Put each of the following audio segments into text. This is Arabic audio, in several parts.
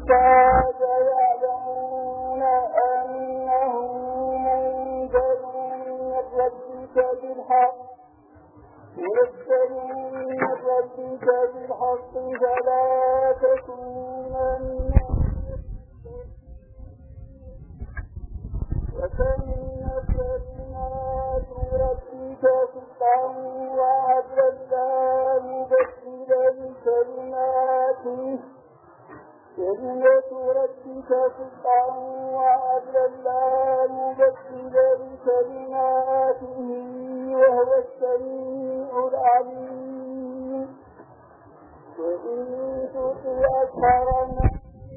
الكتاب يعلمون أنه منزل من ربك بالحق فلا تكونن وكلمة كلمات ربك صدقا وعدلا لا مبدل لكلماته كلمة ربك صدقا وعدلا لا مبدل لكلماته وهو السميع العليم وإن تطع أكثر الناس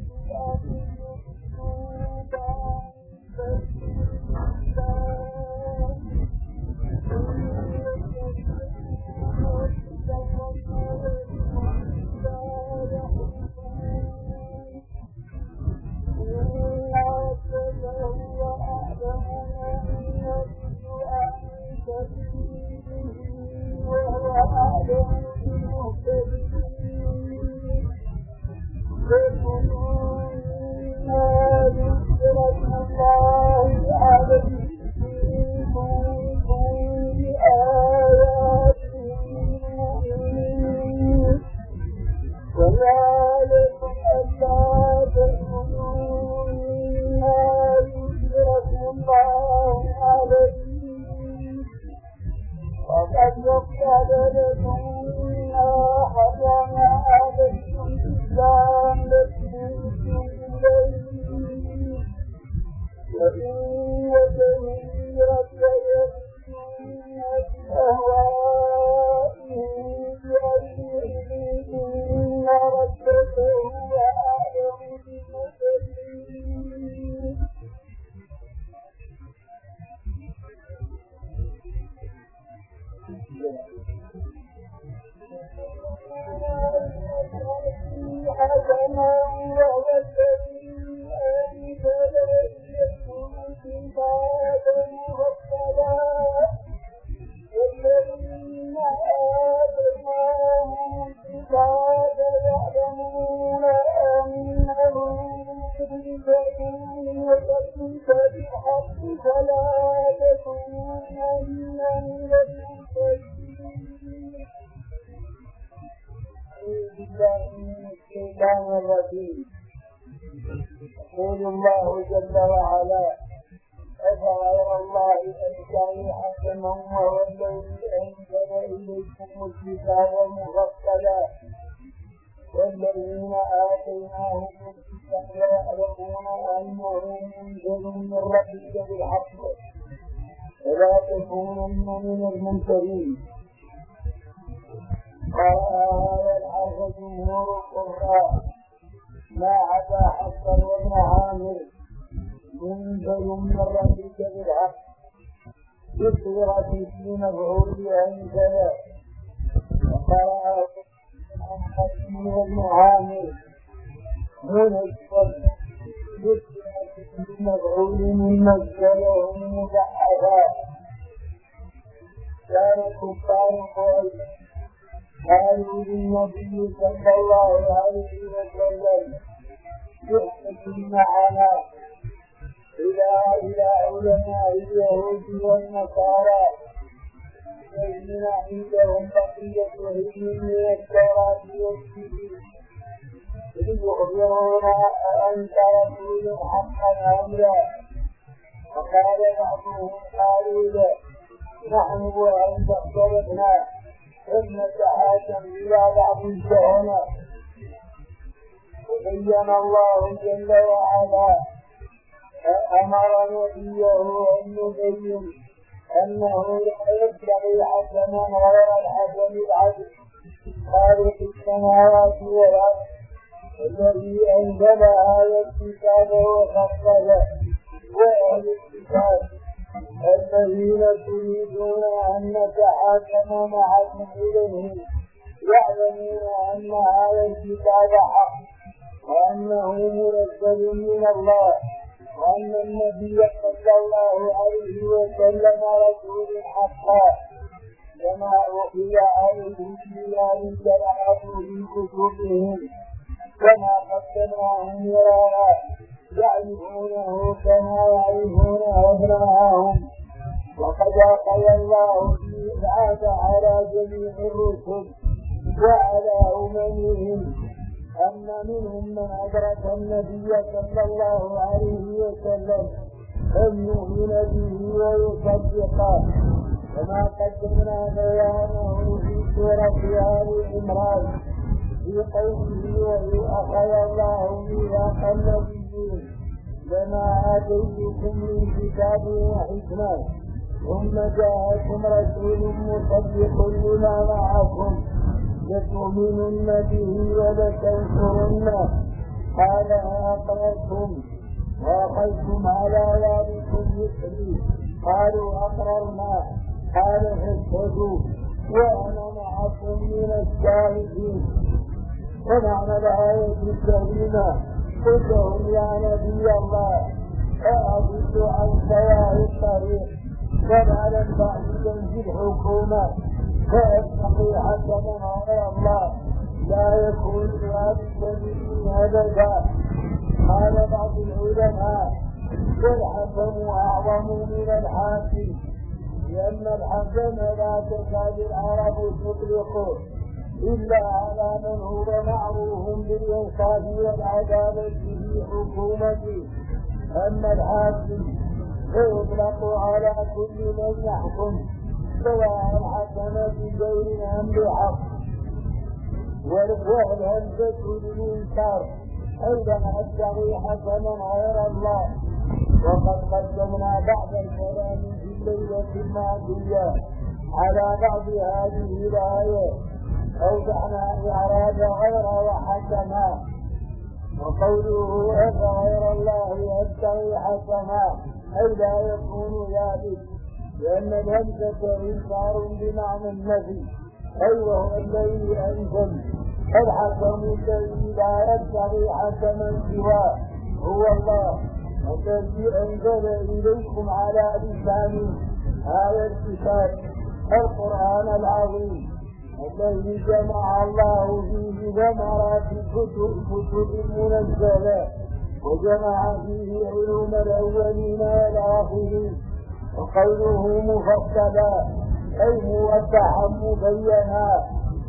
يقول الله جل وعلا أفغير الله أبتغي حكما وهو الذي أنزل إليكم الكتاب مفصلا والذين آتيناهم الكتاب يعلمون أنه منزل من ربك بالحق فلا تكونن من الممترين. قال هذا الحرف جمهور القراء ما عدا حسن وابن عامر منزل من ربك بالحق بصيغة في مفعول أنزل وقرأ حسن وابن عامر منزل بصيغة في مفعول من نزله مضحفا. كان كفار قريش قالوا للنبي صلى الله عليه وسلم يحكم معنا إلى علماء اليهود والنصارى الذين عندهم بقية علم من التوراة والإنجيل ليخبرونا أنت رسول حقا أمرا. فقال بعضهم قالوا له نحن وأنت اختلفنا إن نتحاكم إلى بعض الشهناء. وبين الله جل وعلا أمر نبيه أن يبين أنه لا يبتغي حسنا غير الحسن العدل خالق السماوات والأرض الذي أنزل هذا الكتاب وفصله وأهل الكتاب الذين تريدون أن نتحاكم معكم إليهم يعلمون أن هذا الكتاب حق وأنه منزل من الله وأن النبي صلى الله عليه وسلم رسول حقا كما أوحي عليه بما انزل في كتبهم وما قدمناهم مرارا يعرفونه كما يعرفون أبناءهم. وقد أقل الله العهد على جميع الرسل وعلى أممهم أن منهم من أدرك النبي صلى الله عليه وسلم أن يؤمن به ويصدقه، كما قدمنا بيانه في سورة آل عمران في قوله وإذ أخذ الله ميثاق النبيين لما آتيتكم من كتاب وحكمة ثم جاءكم رسول مصدق لما معكم لتؤمنن به ولتنصرنه قال أقررتم وأخذتم على ذلكم ذكري قالوا أقررنا قال فاشهدوا وأنا معكم من الشاهدين. ومعنى الآية الكريمة قل لهم يا نبي الله أعبد عن سواء الطريق ولا بعيدا في الحكومة فأتقي حكما غير الله لا يكون ذلك مني أبدا. قال بعض العلماء والحكم أعظم من الحاكم لأن الحكم لا تكاد العرب تطلقه إلا على من هو معروف بالإنصاف والعدالة في حكومته، أما الحاكم فيطلق على كل من يحكم سواء حكم بغير أم بحق. والهمزة للإنكار عندما أدعي حكما غير الله. وقد قدمنا بعض الكلام في الليلة الماضية على بعض هذه الآية أوضحنا إعراب غير وحكما. وقوله أفغير الله أدعي حكما أي لا يكون ذلك، لأن الهمزة إنكار بمعنى النفي أي وهو الذي أنزل. الحكم الذي لا يدعي حكما سواه هو الله الذي أنزل إليكم على لسان هذا الكتاب القرآن العظيم الذي جمع الله فيه ثمرات الكتب المنزلة وجمع فيه علوم الأولين والآخرين. وقوله مفصلا أي موضحا مبينا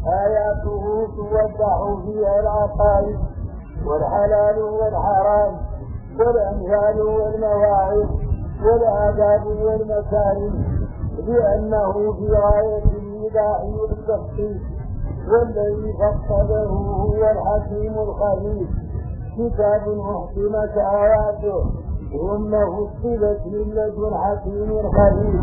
آياته توضح فيها العقائد والحلال والحرام والأمثال والمواعظ والآداب والمكارم، لأنه في غاية الإيضاح والتخصيص. والذي فصله هو الحكيم الخبير، كتاب أحكمت آياته ثم فصلت من لدن حكيم خبير.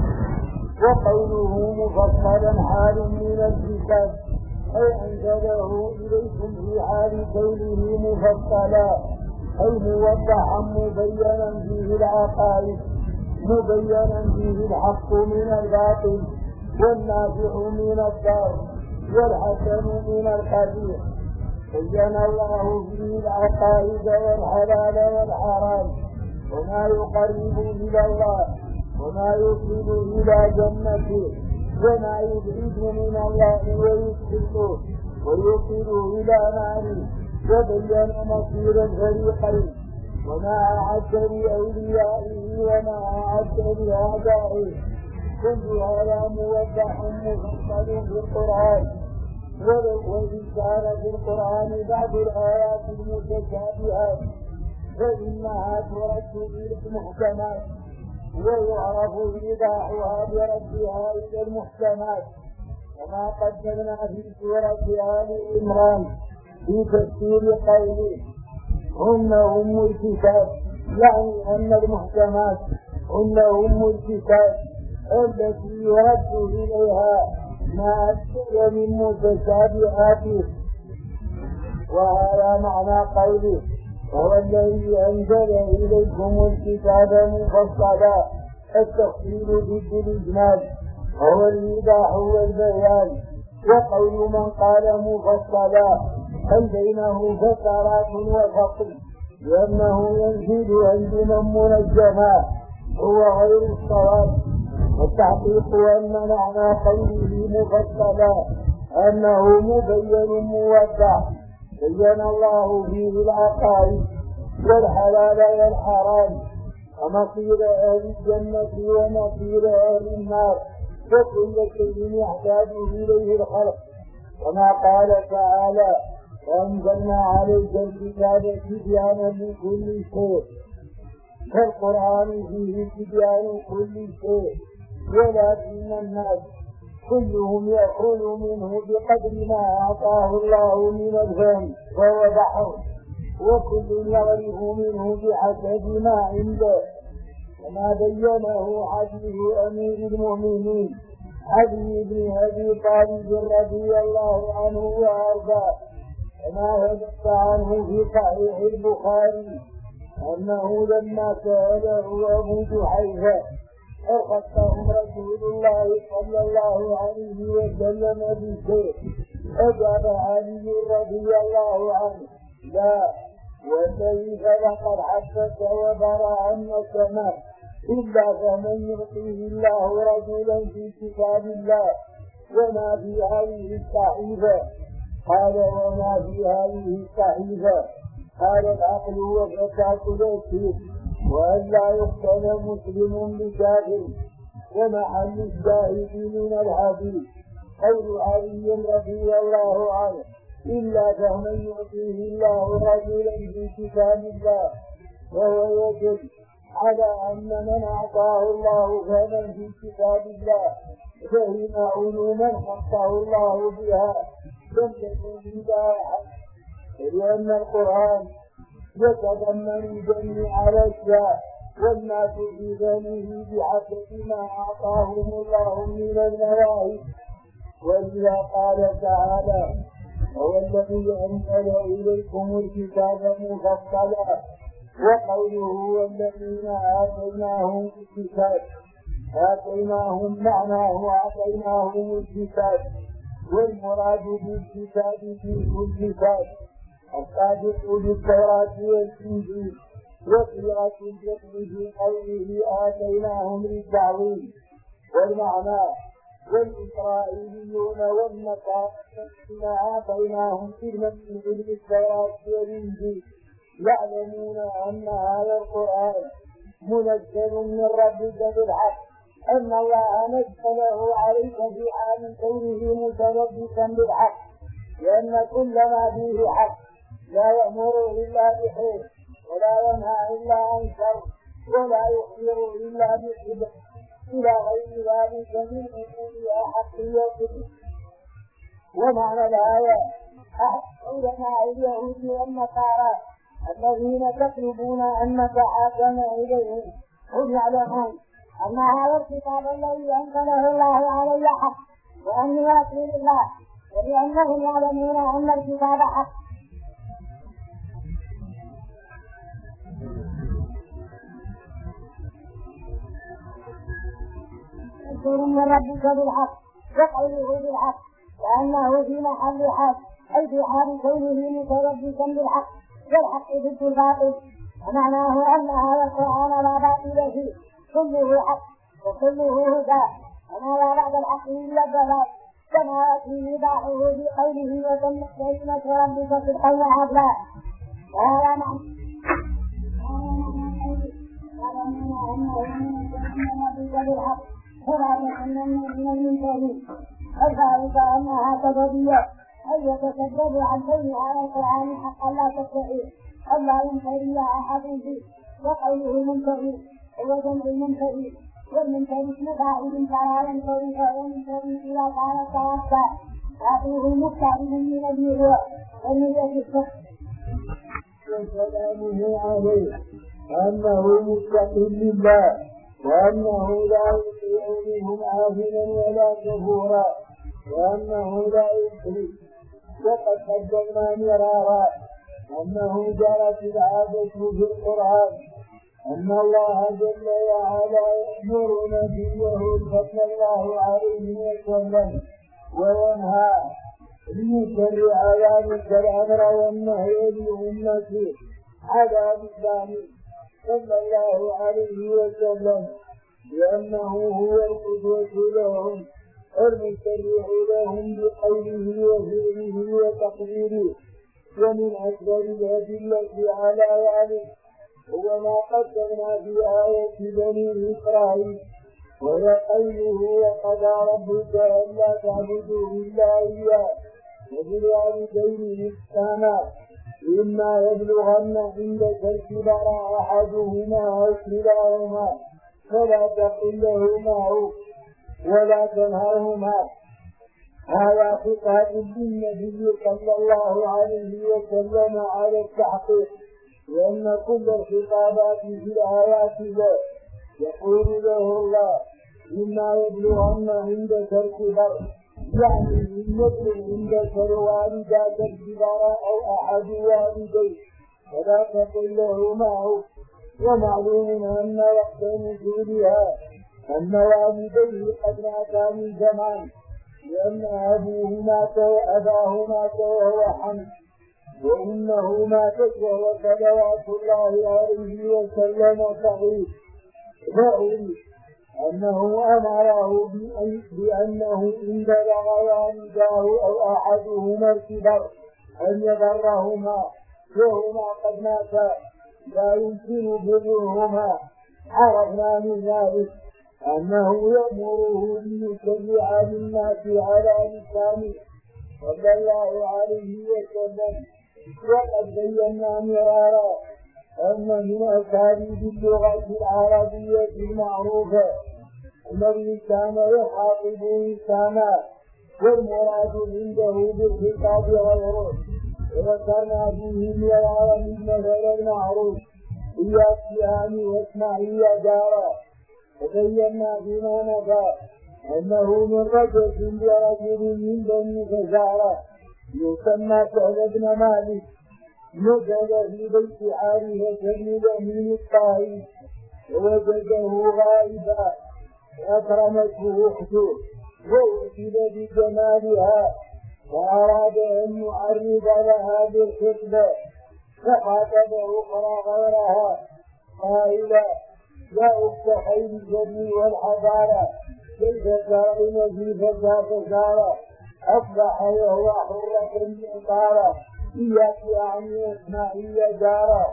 وقوله مفصلا حال من الكتاب أي أنزله إليكم في حال كونه مفصلا أي موضحا مبينا فيه العقائد مبينا فيه الحق من الباطل والنافع من الضار والحسن من القبيح. بين الله فيه العقائد والحلال والحرام وما يقرب إلى الله وما يوصل إلى جنته وما يبعد من الله ويدخله ويوصل إلى ناره. وبين مصير الفريقين وما أعد لأوليائه وما أعد لأعدائه. كل هذا موضح مفصل في القرآن. وإن كان في القرآن بعض الآيات المتشابهات فإنها ترد إلى المحكمات ويعرف إيضاحها بردها إلى المحكمات، كما قدمنا في سورة آل عمران في تفسير قوله هن أم الكتاب، يعني أن المحكمات هن أم الكتاب التي يرد إليها ما أدخل من متشابهاته. وهذا معنى قوله هو الذي أنزل إليكم الكتاب مفصلا. التفصيل ضد الإجمال هو الإيضاح والبيان. وقول من قال مفصلا هل بينه فترات وفصل، لأنه ينزل عند من منجما هو غير الصواب. والتحقيق أن معنى قوله مفصلا أنه مبين موضح بين الله فيه العقائد والحلال والحرام ومصير أهل الجنة ومصير أهل النار وكل شيء يحتاج إليه الخلق، كما قال تعالى: وأنزلنا عليك الكتاب تبيانا لكل شيء. فالقرآن فيه تبيان كل شيء، ولكن الناس كلهم يأخذ منه بقدر ما أعطاه الله من الفهم، وهو بحر، وكل يغرف منه بحسب ما عنده، كما بينه حديث أمير المؤمنين علي بن أبي طالب رضي الله عنه وأرضاه، كما ثبت عنه في صحيح البخاري أنه لما سأله أبو جحيفة أرخصهم رسول الله صلى الله عليه وسلم بشيء، أجاب علي رضي الله عنه: لا، والذي خلق حبك وبرأ السماء إلا فمن يعطيه الله رجلا في كتاب الله وما في هذه الصحيفة. قال: وما في هذه الصحيفة؟ قال: العقل وفتاة الأسير، وأن لا يقتل مسلم بكافر. ومحل الشاهد من الحديث قول علي رضي الله عنه: إلا فمن يعطيه الله رجلا في كتاب الله، وهو يدل على أن من أعطاه الله فمن في كتاب الله فهم علوما خصه الله بها لم تكن بها أحد، لأن القرآن يتضمن جميع الأشياء والناس في ذنه بحسب ما أعطاهم الله من النواهي. ولذا قال تعالى: هو الذي أنزل إليكم الكتاب مفصلا. وقوله: والذين آتيناهم الكتاب، آتيناهم معناه أعطيناهم الكتاب، والمراد بالكتاب في كل كتاب الصادق بالتوراة والإنجيل. وصيغة الجمع في قوله آتيناهم للتعظيم، والمعنى: والإسرائيليون والنصارى آتيناهم علما من علم التوراة والإنجيل يعلمون أن هذا القرآن منزل من ربك بالحق، أن الله نزله عليك في حال كونه متلبسا بالحق، لأن كل ما فيه حق لا يأمر إلا بخير ولا ينهى إلا عن شر ولا يخبر إلا بخير إلى غير ذلك من أمور أحقيته. ومعنى الآية: علماء اليهود والنصارى الذين تطلبون أن نتحاكم إليهم هم يعلمون أن هذا الكتاب الذي أنزله الله علي حق وأني رسول الله، ولأنهم يعلمون أن الكتاب حق من ربك بالحق، وقوله بالحق لأنه في محل حال، أي في حال كونه متلبسا بالحق، والحق ضد الباطل. ومعناه أن هذا القرآن لا باطل فيه، كله حق وكله هدى، وما لا بعد الحق إلا الضلال، كما يأتي إيضاحه بقوله: وتمت كلمة ربك صدقا وعدلا. وهذا معنى أنه من ربك بالحق فلا تكونن من الممتهين. وذلك أنها تبدية أن يتكذب عن كون هذا القرآن حقا لا تستحيل أن لا ينتهي أحد فيه. وقوله منتهي هو جمع المنتهي، والمنتهي اسم فاعل فلا ينتهي فهو منتهي إذا كان توسع، لكنه مبتعد من النية والنية الصدق. وسلامه عليه أنه مستقيم لله، وأنه لا يطيع منهم عافلا ولا كفورا، وأنه لا يشرك. وقد قدمنا مرارا أنه جرت العادة في القرآن أن الله جل وعلا يأمر نبيه صلى الله عليه وسلم وينهى ليشرع ذلك الأمر والنهي لأمته على لسانه صلى الله عليه وسلم، لأنه هو القدوة لهم المشرع لهم بقوله وفعله وتقديره، ومن أكبر الأدلة على ذلك هو ما قدمنا في آية بني إسرائيل وهي قوله وقضى ربك ألا تعبدوا إلا إياه وبالوالدين إحسانا إما يبلغن عندك الكبر أحدهما أو كلاهما فلا تقل لهما أف ولا تنهرهما. هذا خطاب للنبي صلى الله عليه وسلم على التحقيق، لأن كل الخطابات في الآيات له يقول له الله إما يبلغن عندك الكبر، يعني إن يبلغ عندك الوالدات الكبر أو أحد والديك فلا تقل لهما أف. ومعلوم أن وقت نزولها أن والديه قد ماتا من زمان، لأن أبوه مات وأباه مات وهو حي وأمه ماتت وهو صلوات الله عليه وسلم صحيح. فأريد أنه أمره بأنه إن بلغ والداه أو أحدهما الكبر أن يبرهما وهما قد ماتا لا يمكن برهما. عرفنا من ذلك أنه يأمره ليشرع للناس على لسانه صلى الله عليه وسلم. وقد بينا مرارا أن من أساليب اللغة العربية المعروفة أن الإنسان يخاطب إنسانا والمراد عنده بالخطاب غيره، وذكرنا فيه مرارا المثل المعروف إياك واسمعي دارا، وبينا بما مضى أنه من رجل برجل من بني فزارة يسمى سهل بن مالك نزل في بيت عارفة بن الأمين الطائي ووجده غائبا وأكرمته أخته وأعجب بجمالها فأراد أن يعرض لها بالخطبة فخاطب أخرى غيرها قائلا يا أخت خير الجبن والحضارة كيف ترين في فزارة أصبح وهو حرة معطارة إياك اسماعيل جارة.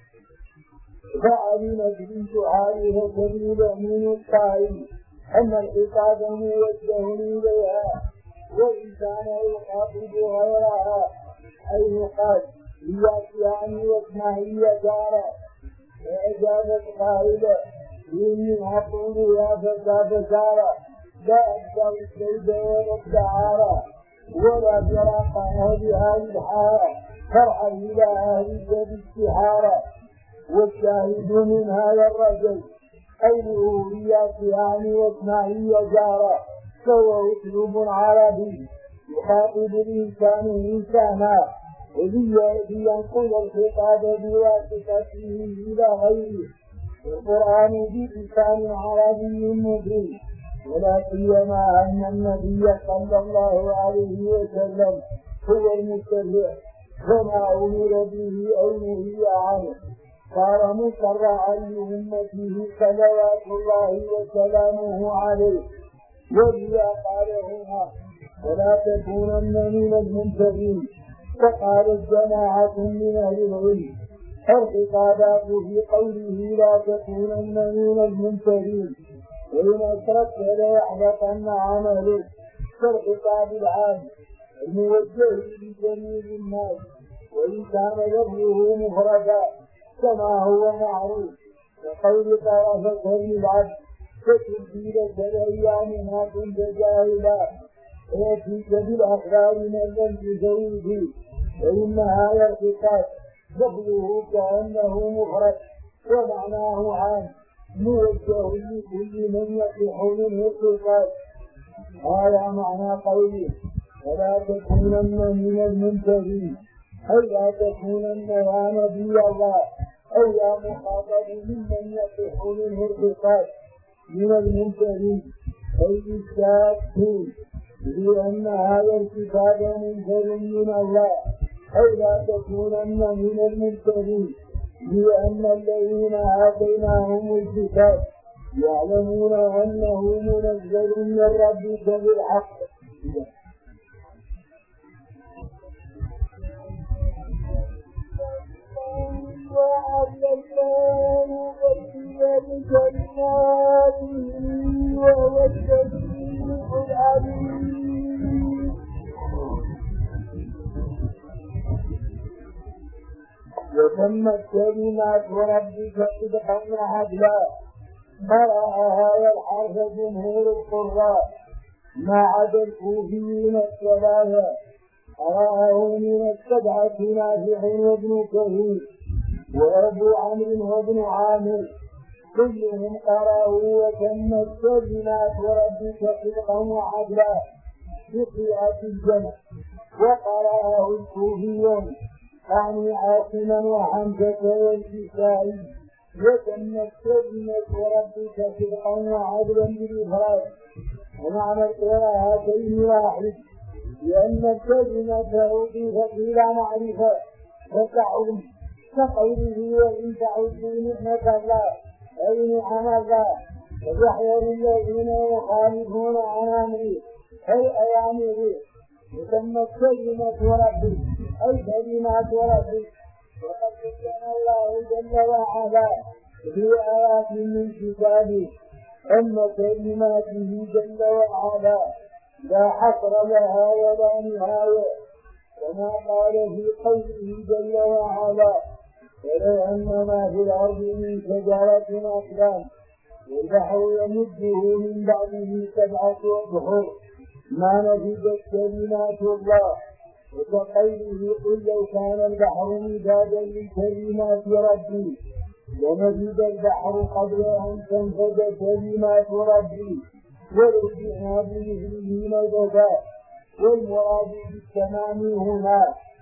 فعلمت بنت عارفة بن الأمين الطائي أن الخطاب موجه إليها وإن كان يخاطب غيرها أي قال إياك اسماعيل جارة. فأجابت قائلة إني أقول يا فزارة لا أبدأ السيد ولا الدعارة ولا فراق أهل هذه الحارة فرعا إلى أهل بالاستحارة. والشاهد من هذا الرجل قوله إياك واسمعي جارة فهو أسلوب عربي يخاطب الإنسان إنسانا لينقل الخطاب بواسطته إلى غيره. القرآن بلسان عربي مبين، ولا سيما أن النبي صلى الله عليه وسلم هو المتبع وما أمر به أو نهي عنه صار مشرعا لأمته صلوات الله وسلامه عليه. ولذا قال هنا ولا تكونن من الممتدين. فقالت جماعة من أهل العلم الخطابات في قوله لا تكونن من الممتدين وإن أشركت ليحبطن عملك كالخطاب العام الموجه لجميع الناس وإن كان لفظه مفردا كما هو معروف كقول طرفة العبد فتبديلك الأيام ما كنت جاهلا ويأتيك بالأخبار من لم تزوده. وإن هذا الخطاب لفظه كأنه مفرد ومعناه عام موجه لكل من يصح منه الخطاب. هذا معنى قوله ولا تكونن من الممتدين أي لا تكونن يا نبي الله أو يا مخاطب ممن يصح منه الخطاب من الممتدين أي الشاكين لأن هذا الكتاب منزل من الله. أي لا تكونن من الممتدين لأن الذين آتيناهم الكتاب يعلمون أنه منزل من ربك بالحق. وعلمناه بين كلماته وهو السميع العليم. وتمت كلمات ربك صدقا وعدلا. قرأ هذا الحرف جمهور القراء ما عدا الكوفيين الثلاثة. قرأه من السبعة نافع وابن كثير وأبو عمرو وابن عامر كلهم قرأوا وتمت كلمات ربك صدقا وعدلا بقراءة الجمع. وقرأه الكوفيون يعني عاصما وحمزة والكسائي وتمت كلمة ربك صدقا وعدلا بالإفراد. ومعنى القراءتين واحد لأن الكلمة أضيفت إلى معرفة فتعود كقوله وإن تعدوا نعمة الله أي نعم الله فيحذر الذين يخالفون عن أمره أي أوامره. وتمت كلمة ربك أي كلمات ربك. وقد بين الله جل وعلا في آيات من كتابه أن كلماته جل وعلا لا حصر لها ولا نهاية. كما قال في قوله جل وعلا ولو أن ما في الأرض من شجرة أقلام والبحر يمده من بعده 7 أبحر ما نفدت كلمات الله. وكقوله قل لو كان البحر مدادا لكلمات ربي لنفد البحر قبل أن تنفد كلمات ربي ولو جئنا بمثله مددا. والمراد بالتمام هنا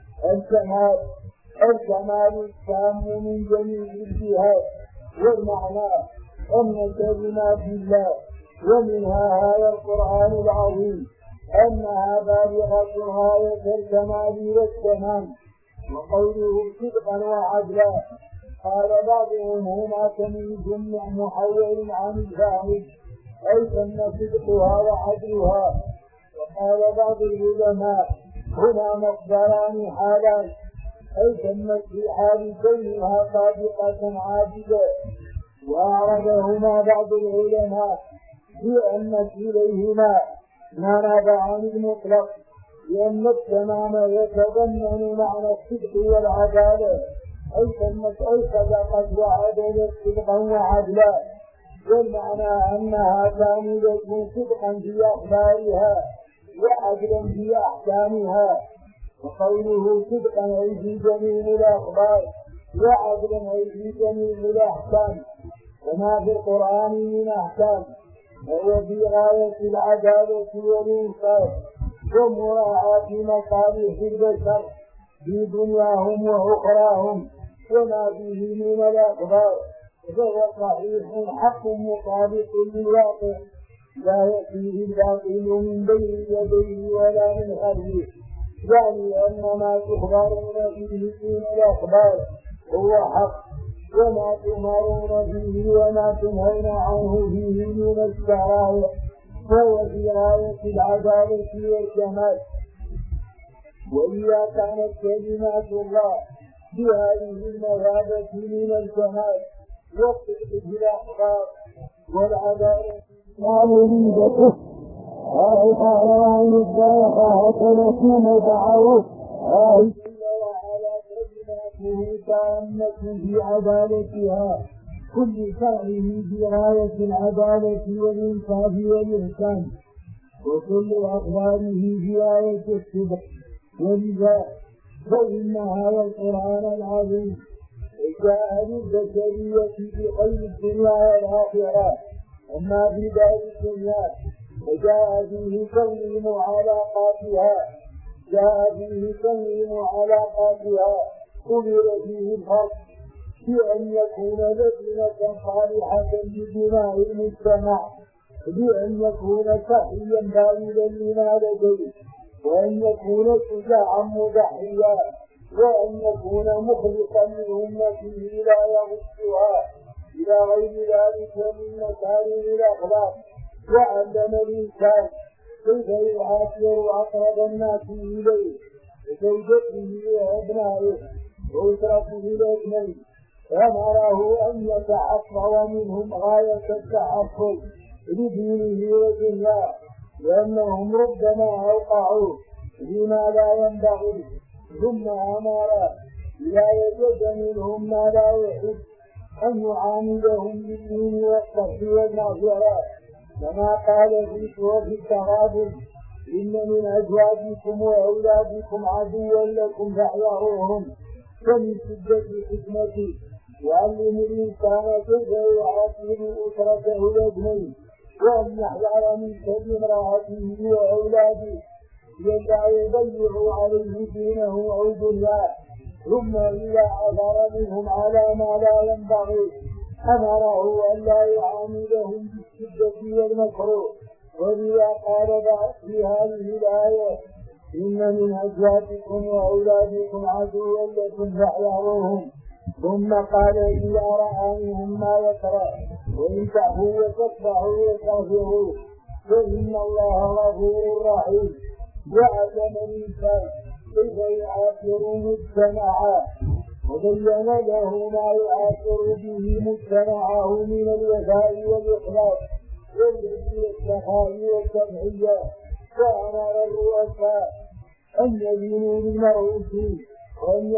الكمال التام من جميع الجهات. والمعنى أن كلمات الله ومنها هذا القرآن العظيم أنها بالغة غاية الكمال والتمام. وقوله صدقا وعدلا قال بعضهم هما تمييز محول عن الفاعل أي تم صدقها وعدلها. وقال بعض العلماء هما مصدران حالان أي تمت في حال كونها صادقة عابدة. وأعرضهما بعض العلماء بأن إليهما ما نابع عن المطلق لأن التمام يتضمن معنى الصدق والعدالة أي تمت أي صدقت وعدلت صدقا وعدلا. والمعنى أنها كاملة صدقا في أخبارها وعدلا في أحكامها. وقوله صدقا أي في جميع الأخبار وعدلا أي في جميع الأحكام. وما في القرآن من أحكام وهو في غاية العدالة والإنصاف ومراعاة مصالح البشر في دنياهم وأخراهم وما فيه من الأخبار فهو صحيح حق مطابق للواقع لا يأتيه الباطل من بين يديه ولا من خلفه. يعني أن ما تخبرون فيه من الأخبار هو حق وما تمارون فيه وما تنهون عنه فيه من الشرائع فهو في غاية العدالة والكمال. وإذا كانت كلمات الله بهذه المثابة من الكمال والصدق في الأخبار والعدالة ومريدته قال عن الصلاة حسنة متعرف جل وعلا كلماته تامة في عدالتها كل فعله بغاية العدالة والإنصاف والإحسان وكل أخباره بغاية الصدق. ولذا فإن هذا القرآن العظيم جاء للبشرية بخير الدنيا والآخرة. أما في دار الدنيا فجاء فيه تنظيم علاقاتها أمر فيه الفرق بأن يكون لبنة صالحة لبناء المجتمع بأن يكون سخيا باذلا لما لديه وأن يكون شجاعا مضحيا وأن يكون مخلصا لأمته لا يغشها إلى غير ذلك من مكارم الأخلاق. وعلم الإنسان كيف يعاشر أقرب الناس إليه وزوجته وأبنائه وأسرته الأثنين أمره أن يتحفظ منهم غاية التحفظ لدينه ودنياه، لأنهم ربما أوقعوا بما لا ينبغي، ثم أمر لا يجد منهم ما لا يحب أن يعاملهم بالدين والصبر والمغفرة، كما قال في سورة التغابن: إن من أزواجكم وأولادكم عدوا لكم فاحذروهم. فمن شدة حكمته يعلم الإنسان كيف يعامل أسرته الأجنبي، وأن يحذر من شر امرأته وأولاده لئلا يضيعوا عليه دينه أو دنياه. ثم إذا عثر منهم على ما لا ينبغي أمره أن لا يعاملهم بالشدة والمكروه. ولذا قال في هذه الآية: إن من أزواجكم وأولادكم عدوا لكم فاحذروهم. ثم قال: إذا رأى منهم ما يكره وإن تعفوا وتصفحوا وتغفروا فإن الله غفور رحيم. وعلم الإنسان كيف يعاشر مجتمعه، وبين له ما يعاشر به مجتمعه من الوفاء والإخلاص والسخاء والتضحية. وأمر الرؤساء أن يدينوا للمرؤوس وأن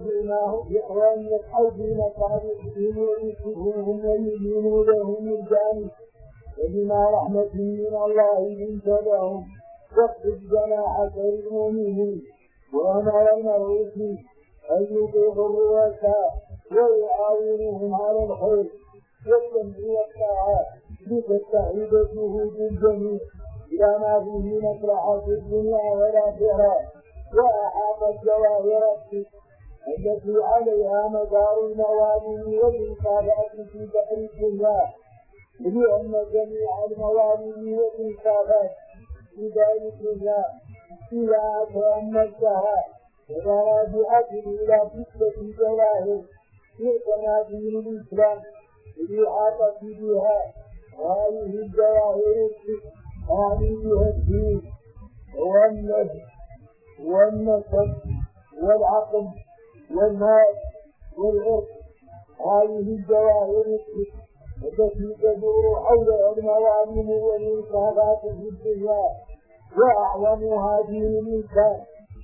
يسعوا بمصالحهم ويصلحوهم ويدينوا لهم الجانب، وبما رحمة من الله لنت لهم واخفض جناحك للمؤمنين. وأمر المرؤوس أن يطيعوا الرؤساء ويعاونوهم على الخير والسمع والطاعة لتستعيد جهود الجميع إلى ما فيه مصلحة الدنيا والآخرة. وأحاط الجواهر التي عليها مدار الموانئ والإنصافات في بحر الدنيا، لأن جميع الموانئ والإنصافات في دار الدنيا إذا تأملتها وراجعت إلى ستة جواهر في تناديل الإسلام الإحاطة بها. هذه الجواهر هذه الدين والنسب والعقل والمال والعرق. هذه الجواهر التي تدور حول الموانئ والإنصافات في الدنيا، وأعظمها دين الإنسان.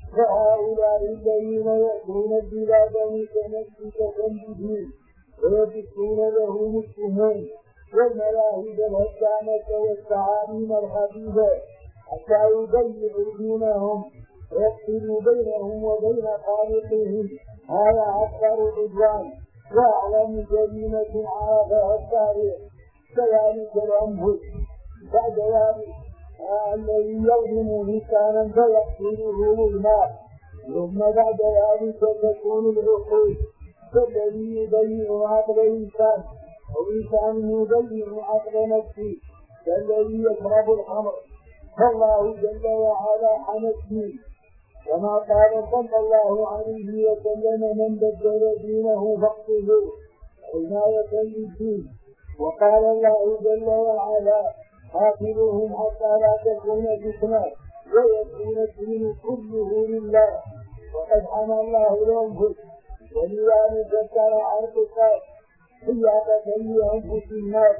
فهؤلاء الذين يأتون البلاد متمسكة بدين ويبثون لهم السموم والملاهب الهدامة والتعاليم الخبيثة حتى يضيعوا دينهم ويقتلوا بينهم وبين خالقهم. هذا أكبر عدوان وأعظم جريمة عرفها التاريخ. كذلك الأنفس بعد ذلك الذي يظلم إنسانا فيقتله ظلما، ثم بعد ذلك تكون العقول كالذي يضيع عقل الإنسان أو إنسان يضيع عقل نفسه كالذي يشرب الخمر. فالله جل وعلا حمده كما قال صلى الله عليه وسلم: من بدل دينه فاقتلوه حماية للدين. وقال الله جل وعلا: قاتلوهم حتى لا تكون فتنة ويكون الدين كله لله. وقد حمى الله الأنفس، ولذلك شرع القصاص حياة لأنفس الناس،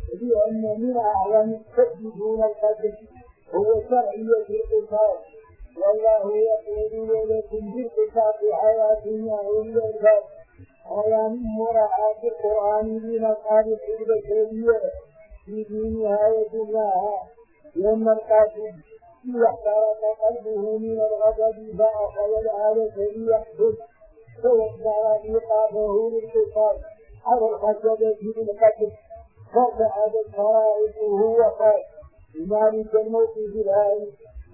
لأن من أعظم السد دون القتل هو شرعية القصاص. والله يقول: ولكم بالقصاص حياة يا أولي الألباب. هذا من مراعاة القرآن لمصالح البشرية في دينها ودنياها، لأن القاتل إذا احترق قلبه من الغضب فأخذ الآلة ليقتل فيقدر إيقافه للقصاص على الخشبة بالقتل، فسعدت فرائضه وقال لذلك الموقف الآن: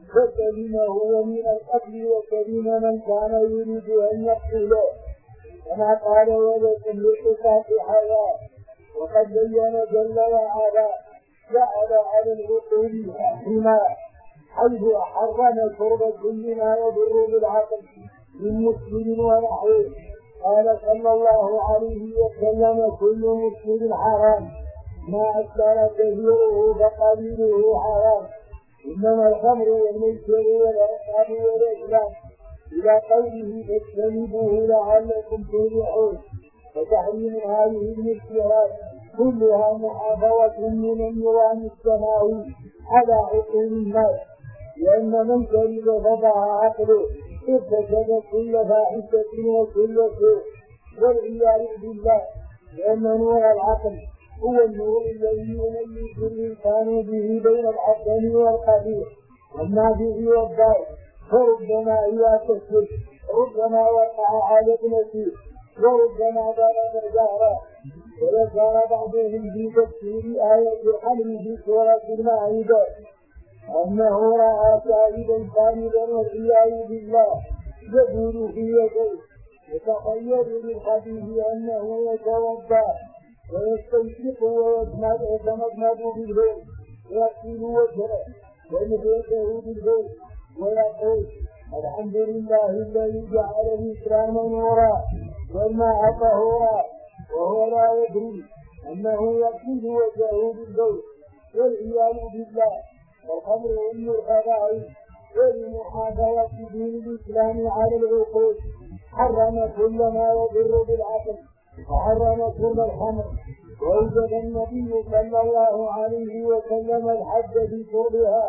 فسلم هو من القتل وسلم من كان يريد أن يقتله، كما قال: ولكم للقصاص حياة. وقد بين جل وعلا جعل على العقول حماية حيث حرم شرب كل ما يضر بالعقل من مسلم ونحوه. قال صلى الله عليه وسلم: كل مسلم حرام، ما أكثر كثيره فقليله حرام، إنما الخمر والميسر والأنصاب والأزلام، إلى قوله: فاجتنبوه لعلكم تفلحون. فتحريم هذه المشكلات كلها محافظة من النظام السماوي على عقول الناس، لأن من شرب فضع عقله ارتكب كل فاحشة وكل سوء والعياذ بالله، لأن نور العقل هو النور الذي يميز الإنسان به بين الحسن والقبيح والنافع والضار، فربما إذا تسلك ربما وقع على ابنته وربما ضرب جهرا. وذكر بعضهم في تفسير آية الحمل في سورة المائدة أنه رأى شاهدا خالدا والعياذ بالله يدور في يديه يتخيل بالحديث أنه يتوضأ ويستنشق ويتمضمض بالهول ويغسل وجهه ويمسحه بالهول ويقول الحمد لله الذي جعل الإسلام نورا والماء طهورا، وهو لا يدري أنه يغسل وجهه بالهول والعياذ بالله. والخمر أم الخبائث، ولمحافظة دين الإسلام على العقول حرم كل ما يضر بالعقل وحرم كل الخمر، وأوجب النبي صلى الله عليه وسلم الحد بشربها،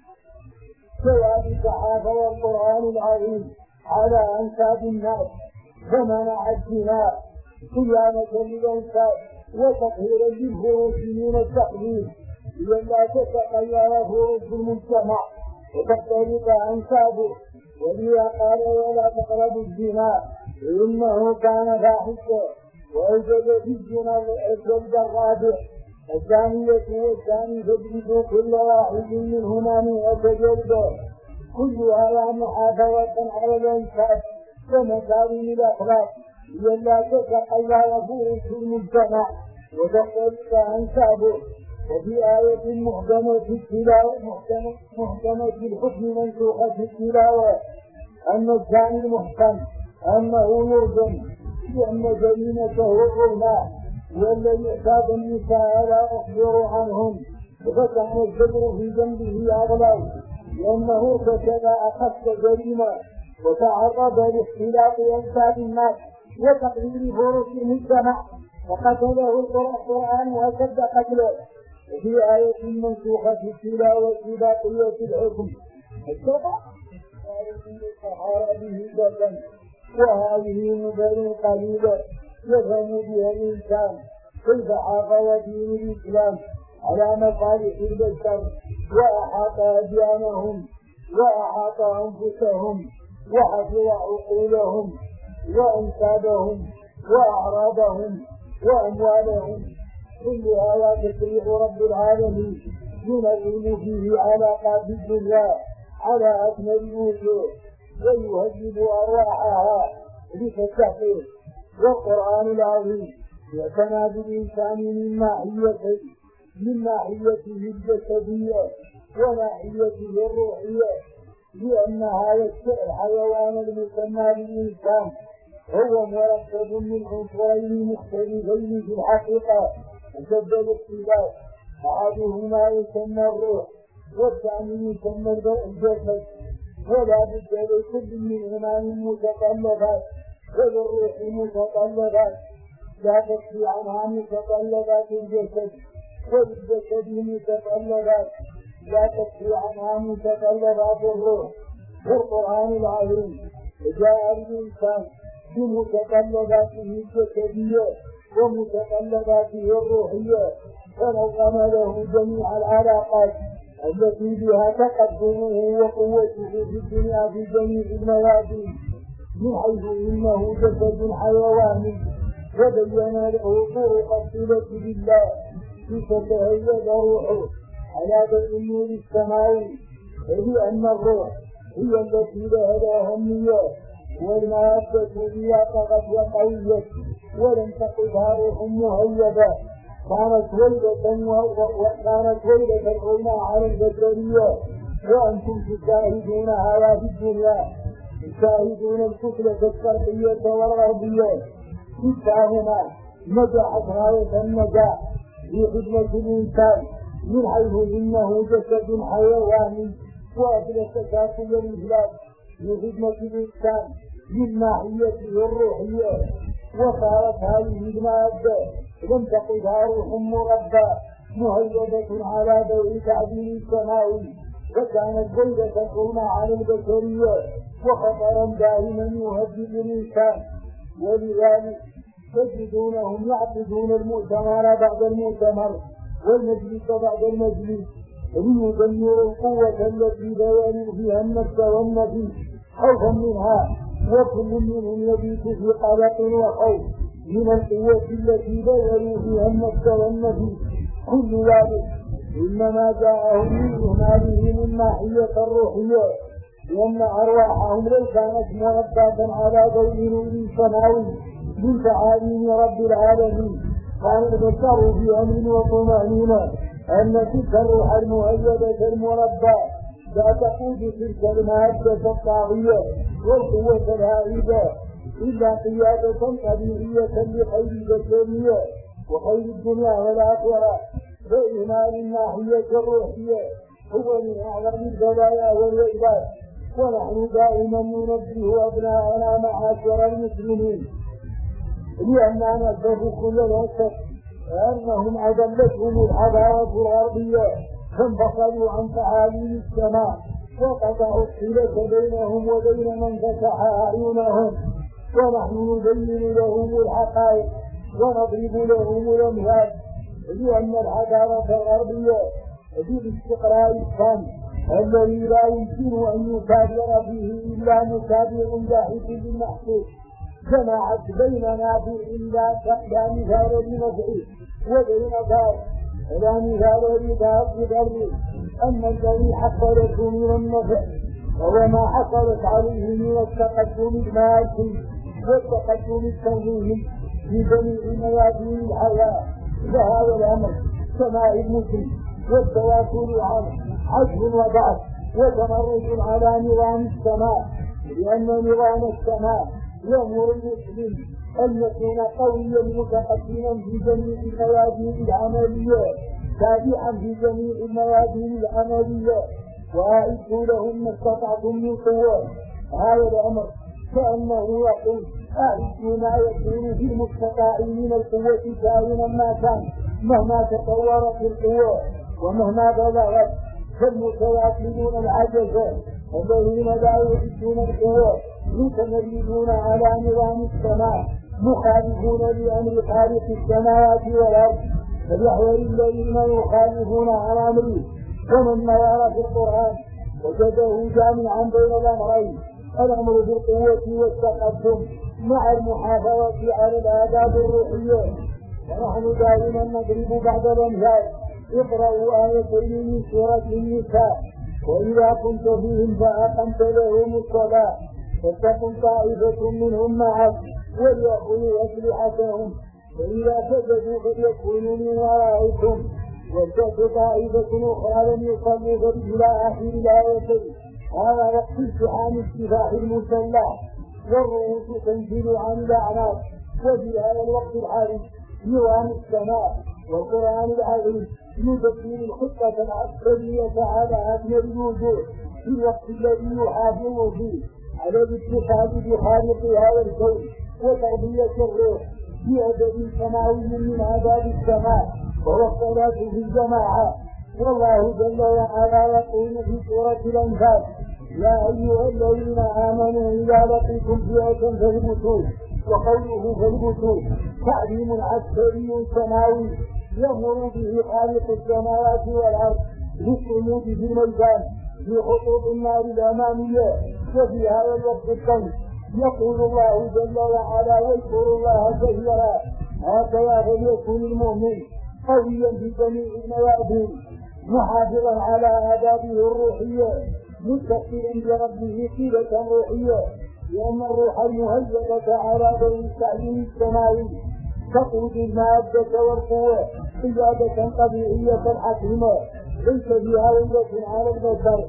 كذلك حافظ القرآن العظيم على أنساب الناس ومنع الزنا صيانة للأنساب وتطهيرا للفروج من التقليد لئلا تتغير فروج المجتمع وتختلف أنسابه. ولذا قال ولا تقربوا الزنا إنه كان فاحشا، وأوجب في الزنا الجلد الرابع الثانية والثاني فاجلدوا كل واحد منهما 100 جلدة، كلها محافظة على الأنساب ومكارم الأخلاق لئلا تتغير فروج المجتمع وتختلف أنسابه. وفي آية محكمة الحكم منسوخة التلاوة أن الثاني المحكم أنه يرجم لأن جريمته الرهناء، والذي اعتاد النساء لا أخبر عنهم، فكان الزجر في جنبه أغلب لأنه كتب أخف جريمة وتعرض لاختلاط أنساب الناس وتقليل فروج المجتمع وقتله القرآن وأشد قتله. وفي آية منسوخة التلاوة باقية الحكم الشرع به بدلا، وهذه نظر قليلة يفهم بها الإنسان كيف حافظ دين الإسلام على مصالح البشر وأحاط أديانهم وأحاط أنفسهم وحفظ عقولهم وأنسابهم وأعراضهم وأموالهم، كلها تشريع رب العالمين ينظم فيه علاقات الدنيا على أكمل الوجوه ويهذب أرواحها للتحقيق. والقرآن العظيم يعتنى بالإنسان من ناحيته الجسدية وناحيته الروحية، لأن هذا الحيوان المسمى بالإنسان هو مركب من عنصرين مختلفين في الحقيقة أشد الاختلاف، أحدهما يسمى الروح والثاني يسمى الجسد، ولا بد لكل منهما من متطلبات، وللروح متطلبات لا تكفي عنها متطلبات الجسد، وللجسد متطلبات لا تكفي عنها متطلبات الروح. والقرآن العظيم جاء الإنسان بمتطلباته الجسدية ومتطلباته الروحية، فنظم له جميع العلاقات التي بها تقدمه وقوته في الدنيا في جميع الميادين، من حيث إنه جسد حيواني، وبين له طرق الصلة بالله لتتهيأ روحه على بدء النور السماوي، لأن الروح هي التي لها أهمية والمادة هي طغت وقويت ولم تقفها روح مهيبة، كانت ويلة العلماء على البشرية، وأنتم تشاهدون هذا في الدنيا، تشاهدون الكتلة الشرقية والغربية كتابنا نجحت غاية النجاح في خدمة الإنسان، من حيث إنه جسد حيواني وأجل تكافل الإسلام في خدمة الإنسان من ناحيته الروحية وصارت هذه المادة لم تقدها روح مربى مهيبة على ضوء تعديل السماوي، وكانت بيدة الظلمة على البشرية وخطرا دائما يهدد الإنسان. ولذلك تجدونهم يعقدون المؤتمر بعد المؤتمر والمجلس بعد المجلس ليدمروا القوة التي بيانوا فيها النفس والنفس خوفا منها، وكل منهم يبيت في قلق وخوف من القوة التي بيانوا فيها النفس والنفس. كل ذلك إنما جاءهم من إهمالهم الناحية الروحية، لأن أرواحهم لو كانت مرباة على ضوء نور سماوي من تعاليم رب العالمين كان البشر في أمن وطمأنينة أن تلك الروح المؤيدة المربى لا تقود تلك المادة الطاغية والقوة الهائبة إلا قيادة طبيعية لخير البشرية وخير الدنيا والآخرة. فإهمال الناحية الروحية هو من أعظم البلايا والويلات، ونحن دائما ننبه أبناءنا معاشر المسلمين لأننا نسبب كل الأسف أنهم أضلتهم الحضارة الغربية فانفصلوا عن تعاليم السماء وقطعوا الصلة بينهم وبين من فتح أعينهم، ونحن نبين لهم الحقائق ونضرب لهم الأمثال، لأن الحضارة الغربية بالاستقراء التام الذي لا يمكن أن يكابر فيه إلا مكابر لاحق للمحسوس جمعت بين نافع لا مثال لنفعه وبين ضار لا مثال لضر. أما الذي حصلته من النفع وهو ما حصلت عليه من التقدم المادي والتقدم التنظيمي في جميع ميادين الحياة، فهذا الأمر سماع المسلم والتواصل عنه عجز وضعف وتمرد على نظام السماء، لأن نظام السماء يأمر المسلم أن يكون قويا متقدما في جميع الميادين العملية تابعا في جميع الميادين العملية وأعدوا لهم ما استطعتم من قوة. هذا الأمر كأنه يقول أعدوا ما يكون في المستطاع من القوة كائنا ما كان مهما تطورت القوة ومهما بلغت، فالمتواكلون العجز الذين لا يجدون القوة متمردون على نظام السماء مخالفون لأمر خالق السماوات والأرض، فليحذر الذين يخالفون عن أمره. ومن نظر في القرآن وجده جامعا بين الأمرين الأمر بالقوة والتقدم مع المحافظة على الآداب الروحية. ونحن دائما نضرب بعد الأمثال اقرأوا آيتين من سورة النساء وإذا كنت فيهم فأقمت لهم الصلاة فلتكن طائفة منهم معك وليأخذوا أسلحتهم فإذا سجدوا فليكونوا من ورائكم ولتأت طائفة أخرى لم يصلوا إلى آخر الآيتين. هذا وقت امتحان السلاح المسلح والرؤوس تنزل عن الأعناق، وفي هذا الوقت الحالي نظام السماء والقرآن العظيم يدبر الخطة العسكرية على أكمل الوجوه في الوقت الذي يحافظ فيه على الاتصال بخالق هذا الكون وتربية الروح بأدب سماوي من آداب السماء وهو الصلاة في الجماعة. والله جل وعلا يقول في سورة الأنفال يا أيها الذين آمنوا إذا لقيتم فئة فاثبتوا، وقوله فاثبتوا تعليم عسكري سماوي يأمر به خالق السماوات والأرض للصمود في الميدان في خطوط النار الأمامية. وفي هذا الوقت الطويل يقول الله جل وعلا واذكر الله كثيرا، هكذا فليكن المؤمن قويا في جميع الميادين محافظا على آدابه الروحية مستقبلا بربه قيلة روحية، لأن الروح المهيئة على ضوء التعليم السماوي تقود المادة والقوة قيادة طبيعية حكيمة ليس فيها وجة على البشر.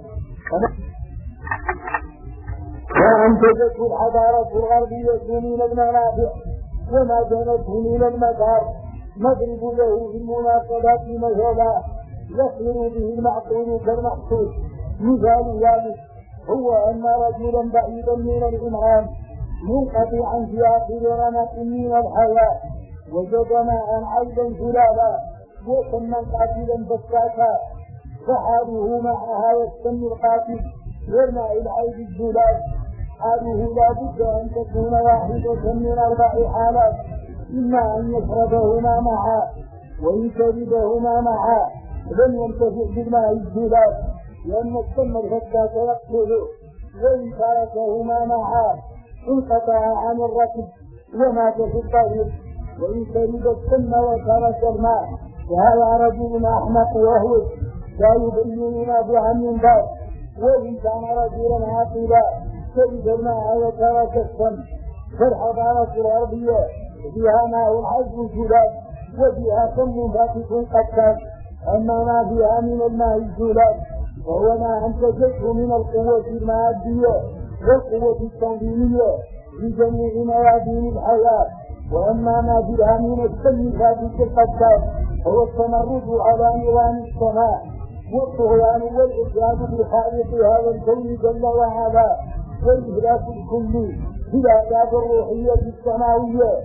وأنتجته الحضارة الغربية من المنافع وما جنته من المكار. نضرب له في المناسبات مثلا يصير به المعقول كالمحسوس. مثال ذلك هو أن رجلا بعيدا من الإمعان منقطعا في آخر رمق من الحياة، وجد ماء عيبا زلالا وسما قاتلا بساكا، فحاله مع هذا السم القاتل والماء العيب الزلال حاله لا بد أن تكون واحدة من 4 حالات: إما أن يشربهما معا، وإن شربهما معا لم ينتفع بالماء الزلال لأن السم الفتاك يقتله، وإن تركهما معا انقطع عن الركب ومات في الطريق، وإن شرب السم وترك الماء فهذا رجل أحمق وهو لا يبين ما بها من باب، وإن كان رجلا عاقلا شرب الماء وترك السم. فالحضارة الأرضية فيها ماء عذب زلال وفيها سم فاتك قتال، أما ما فيها من الماء الزلال فهو ما أنتجته من القوة المادية والقوة التنظيمية لجميع ميادين الحياة. وأما ما فيها من السم فاتك القتال هو التمرد على نظام السماء والطغيان والإجهاد بخالق هذا الكون جل وعلا والإهلاك الكلي في الآداب الروحية السماوية.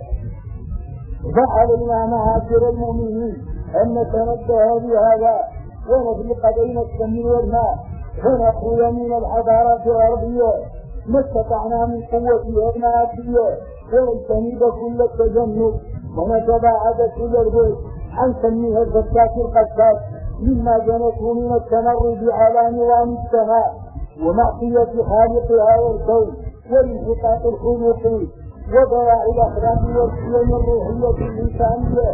فعلينا معاشر المؤمنين أن نتنبه بهذا ونفرق بين السم والماء، ونقول من الحضارة الأرضية ما استطعنا من قوتها المادية ونجتنب كل التجنب ونتباعد كل البعد عن سمها الفتاك القتال مما جنته من التمرد على نظام السماء ومعصية خالق هذا الكون والانحطاط الخلقي وضياع الأخلاق والقيم الروحية الإنسانية.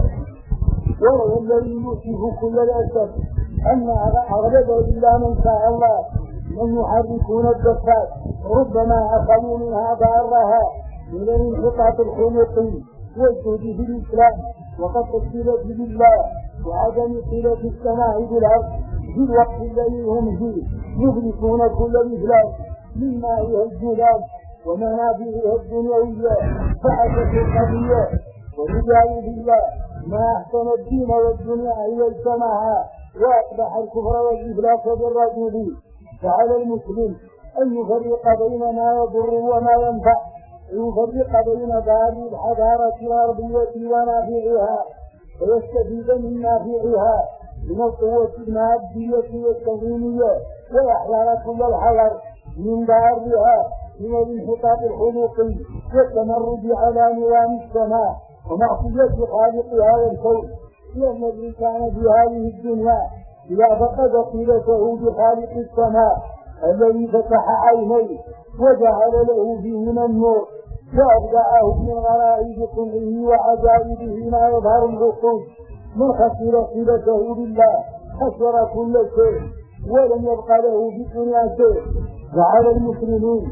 وهو الذي يؤسف كل الأسف أن أغلب إلا من شاء الله من يحركون الدفات ربما أخذوا منها ضارها من الانحطاط الخلقي والجهد في الإسلام وقد تشكيلت بالله وعدم صلة السماء بالأرض في الوقت الذي هم فيه يبلسون كل الإفلاس من مائها الجلال ومنابعها الدنيوية فعدت القضية. ورجال بالله ما أحسن الدين والدنيا هي السماها وأصبح الكفر والإفلاس بالرجل. فعلى المسلم أن يفرق بين ما يضر وما ينفع، يفرق بين دار الحضارة الأرضية ونافعها ويستفيد من نافعها من القوة المادية والتنظيمية ويحذر كل الحذر من دارها من الانحطاط الخلقي والتمرد على نظام السماء ومعصية خالق هذا الكون، لأن الإنسان في هذه الدنيا إذا فقد صلته بخالق السماء الذي فتح عينيه وجعل له فيهما النور وأبدعه من غرائب صنعه وعجائبه ما يظهر العقول من خسر صلته بالله خسر كل شيء ولم يبق له في الدنيا شيء. وعلى المسلمين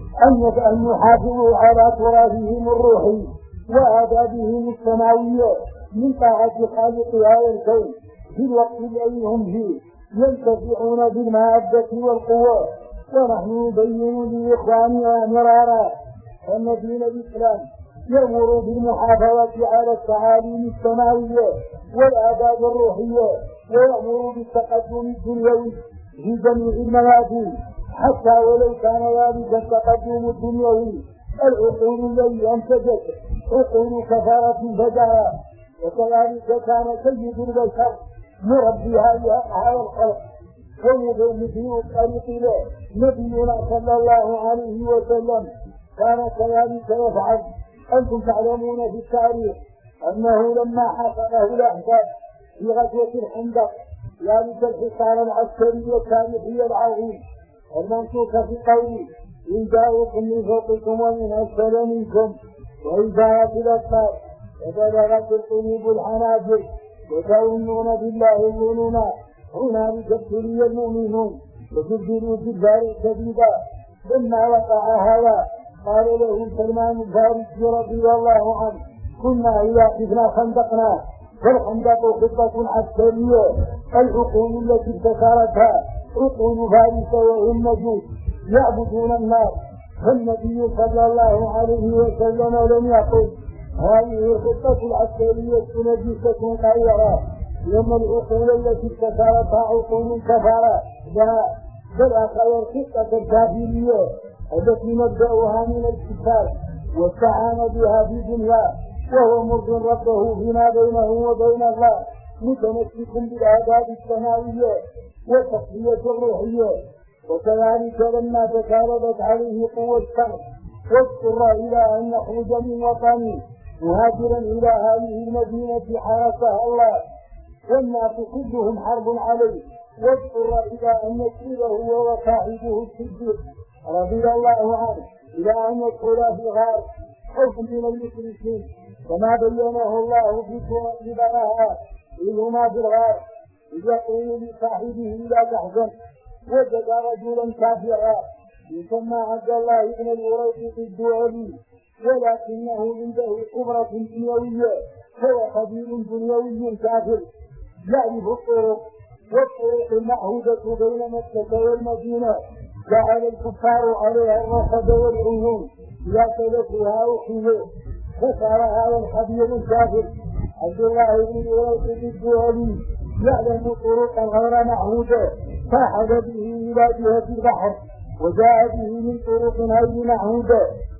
أن يحافظوا على تراثهم الروحي وآدابهم السماوية من طاعة خالق هذا الكون في الوقت الذي هم فيه ينتفعون بالمادة والقوة. ونحن نبين لإخواننا مرارا أن دين الإسلام يأمر بالمحافظة على التعاليم السماوية والآداب الروحية ويأمر بالتقدم الدنيوي في جميع الميادين حتى ولو كان ذلك التقدم الدنيوي العقول التي أنتجت عقول كفارة فجرة. وكذلك كان سيد البشر مربي هذا الخلق ومدير الطريق له نبينا صلى الله عليه وسلم كان كذلك يفعل. أنتم تعلمون في التاريخ أنه لما حصله الأحزاب في غزوة الخندق ذلك الحصار العسكري التاريخي العظيم المنصوص في قوله إن جاءكم من فوقكم ومن أسفل منكم وإن جاءت الأطفال وبلغت القلوب الحناجر وتظنون بالله الظنونا هنالك ابتلي المؤمنون وزلزلوا زلزالا شديدا. لما وقع هذا قال له سلمان الفارسي رضي الله عنه كنا إذا قفنا خندقنا فالخندق خطة عسكرية العقول التي ابتكرتها عقول فارس وهم مجوس يعبدون النار. فالنبي صلى الله عليه وسلم لم يقل هذه الخطة العسكرية نجسة غيرها لأن العقول التي ابتكرتها عقول كفارة بل أخذ الخطة الكافرية التي مبدأها من الكتاب واستعان بها في الدنيا وهو مرض ربه فيما بينه وبين الله متمسك بالآداب السماوية والتصفية الروحية. وكذلك لما تكالبت عليه قوة الشر واضطر إلى أن يخرج من وطنه مهاجرا إلى هذه المدينة حرسها الله والناس كلهم حرب عليه، واضطر إلى أن يسيره هو وصاحبه الصديق رضي الله عنه إلى أن يدخل في غار خوفا من المشركين كما بينه الله في سورة براءة إذ هما في الغار إذ يقول لصاحبه لا تحزن وجد رجلا كافرا يسمى عبد الله بن الوريق الدولي ولكنه عنده خبرة دنيوية، هو خبير دنيوي كافر يعرف الطرق والطرق المعهودة بين مكة والمدينة جعل الكفار عليها الرصد والعيون لا تلفها وحيه. فصار هذا الخبير الكافر عبد الله بن الوريق الدولي يعلم طرقا غير معهودة صاحب به إلى جهة البحر وجاء به من طرق غير معهودة